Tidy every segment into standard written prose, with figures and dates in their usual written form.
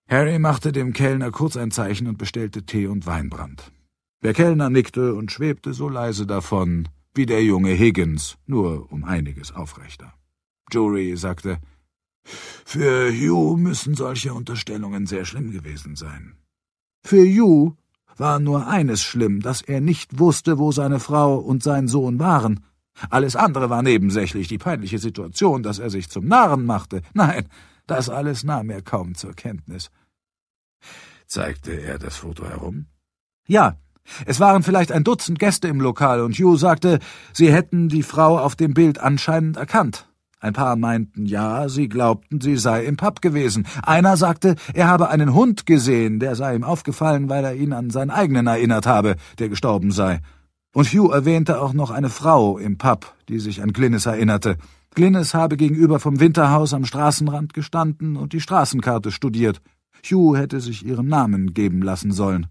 Harry machte dem Kellner kurz ein Zeichen und bestellte Tee und Weinbrand. Der Kellner nickte und schwebte so leise davon wie der junge Higgins, nur um einiges aufrechter. Jory sagte, »Für Hugh müssen solche Unterstellungen sehr schlimm gewesen sein.« Für Hugh war nur eines schlimm, dass er nicht wusste, wo seine Frau und sein Sohn waren. Alles andere war nebensächlich, die peinliche Situation, dass er sich zum Narren machte. Nein, das alles nahm er kaum zur Kenntnis. Zeigte er das Foto herum? Ja, es waren vielleicht ein Dutzend Gäste im Lokal, und Hugh sagte, sie hätten die Frau auf dem Bild anscheinend erkannt. Ein paar meinten ja, sie glaubten, sie sei im Pub gewesen. Einer sagte, er habe einen Hund gesehen, der sei ihm aufgefallen, weil er ihn an seinen eigenen erinnert habe, der gestorben sei. Und Hugh erwähnte auch noch eine Frau im Pub, die sich an Glynnis erinnerte. Glynnis habe gegenüber vom Winterhaus am Straßenrand gestanden und die Straßenkarte studiert. Hugh hätte sich ihren Namen geben lassen sollen.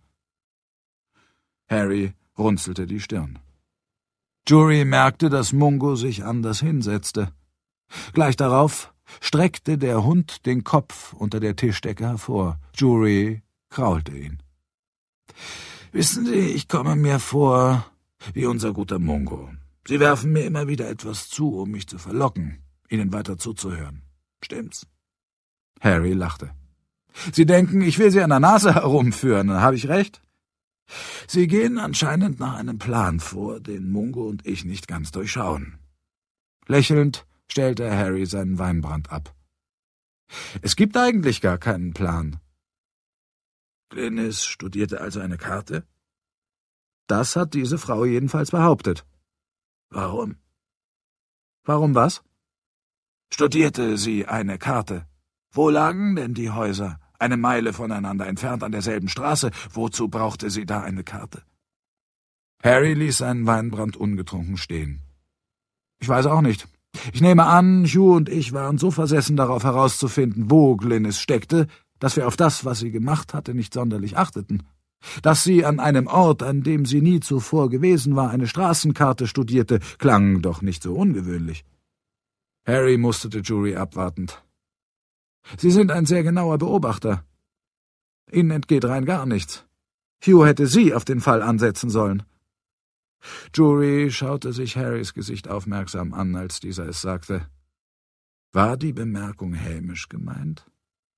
Harry runzelte die Stirn. Jory merkte, dass Mungo sich anders hinsetzte. Gleich darauf streckte der Hund den Kopf unter der Tischdecke hervor. Jory kraulte ihn. »Wissen Sie, ich komme mir vor wie unser guter Mungo. Sie werfen mir immer wieder etwas zu, um mich zu verlocken, Ihnen weiter zuzuhören. Stimmt's?« Harry lachte. »Sie denken, ich will Sie an der Nase herumführen, habe ich recht?« »Sie gehen anscheinend nach einem Plan vor, den Mungo und ich nicht ganz durchschauen.« Lächelnd stellte Harry seinen Weinbrand ab. »Es gibt eigentlich gar keinen Plan.« »Glynnis studierte also eine Karte?« »Das hat diese Frau jedenfalls behauptet.« »Warum?« »Warum was?« »Studierte sie eine Karte? Wo lagen denn die Häuser? Eine Meile voneinander entfernt an derselben Straße. Wozu brauchte sie da eine Karte?« Harry ließ seinen Weinbrand ungetrunken stehen. »Ich weiß auch nicht. Ich nehme an, Hugh und ich waren so versessen darauf herauszufinden, wo Glynnis steckte, dass wir auf das, was sie gemacht hatte, nicht sonderlich achteten. Dass sie an einem Ort, an dem sie nie zuvor gewesen war, eine Straßenkarte studierte, klang doch nicht so ungewöhnlich.« Harry musterte Jory abwartend. »Sie sind ein sehr genauer Beobachter. Ihnen entgeht rein gar nichts. Hugh hätte Sie auf den Fall ansetzen sollen.« Jory schaute sich Harrys Gesicht aufmerksam an, als dieser es sagte. War die Bemerkung hämisch gemeint?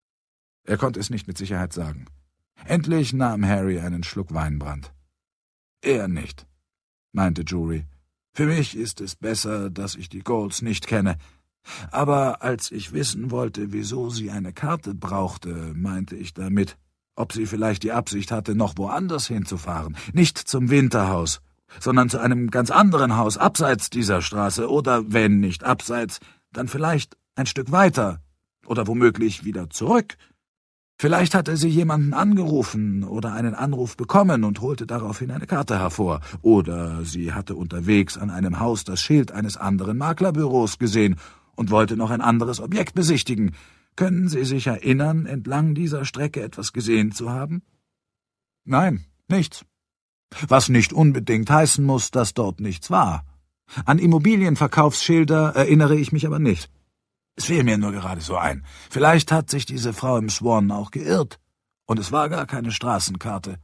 Er konnte es nicht mit Sicherheit sagen. Endlich nahm Harry einen Schluck Weinbrand. »Eher nicht«, meinte Jory. »Für mich ist es besser, dass ich die Goulds nicht kenne. Aber als ich wissen wollte, wieso sie eine Karte brauchte, meinte ich damit, ob sie vielleicht die Absicht hatte, noch woanders hinzufahren. Nicht zum Winterhaus, sondern zu einem ganz anderen Haus abseits dieser Straße oder, wenn nicht abseits, dann vielleicht ein Stück weiter oder womöglich wieder zurück. Vielleicht hatte sie jemanden angerufen oder einen Anruf bekommen und holte daraufhin eine Karte hervor. Oder sie hatte unterwegs an einem Haus das Schild eines anderen Maklerbüros gesehen und wollte noch ein anderes Objekt besichtigen. Können Sie sich erinnern, entlang dieser Strecke etwas gesehen zu haben?« »Nein, nichts. Was nicht unbedingt heißen muss, dass dort nichts war. An Immobilienverkaufsschilder erinnere ich mich aber nicht. Es fiel mir nur gerade so ein. Vielleicht hat sich diese Frau im Swan auch geirrt, und es war gar keine Straßenkarte.«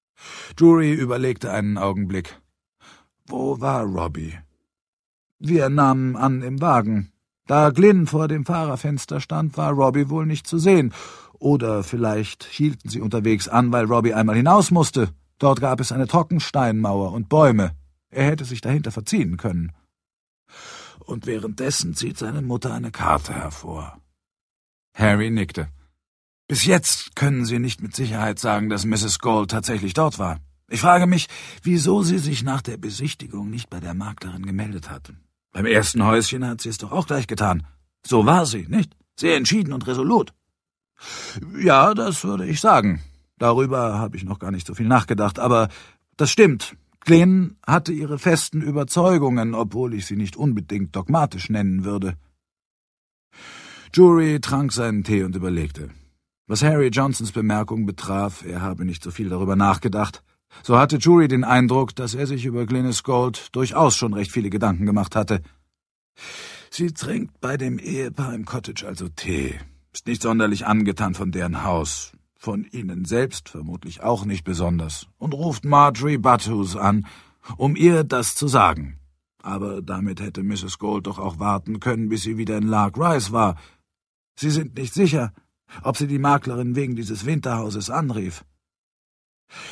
Jory überlegte einen Augenblick. »Wo war Robbie?« »Wir nahmen an, im Wagen. Da Glynn vor dem Fahrerfenster stand, war Robbie wohl nicht zu sehen. Oder vielleicht hielten sie unterwegs an, weil Robbie einmal hinaus musste. Dort gab es eine Trockensteinmauer und Bäume. Er hätte sich dahinter verziehen können.« Und währenddessen zieht seine Mutter eine Karte hervor. Harry nickte. »Bis jetzt können Sie nicht mit Sicherheit sagen, dass Mrs. Gould tatsächlich dort war. Ich frage mich, wieso sie sich nach der Besichtigung nicht bei der Maklerin gemeldet hat. Beim ersten Häuschen hat sie es doch auch gleich getan. So war sie, nicht? Sehr entschieden und resolut.« »Ja, das würde ich sagen. Darüber habe ich noch gar nicht so viel nachgedacht, aber das stimmt. Glynn hatte ihre festen Überzeugungen, obwohl ich sie nicht unbedingt dogmatisch nennen würde.« Jory trank seinen Tee und überlegte. Was Harry Johnsons Bemerkung betraf, er habe nicht so viel darüber nachgedacht, so hatte Jory den Eindruck, dass er sich über Glynnis Gould durchaus schon recht viele Gedanken gemacht hatte. »Sie trinkt bei dem Ehepaar im Cottage also Tee, ist nicht sonderlich angetan von deren Haus. von Ihnen selbst vermutlich auch nicht besonders, und ruft Marjorie Butthus an, um ihr das zu sagen. Aber damit hätte Mrs. Gold doch auch warten können, bis sie wieder in Lark Rise war. Sie sind nicht sicher, ob sie die Maklerin wegen dieses Winterhauses anrief.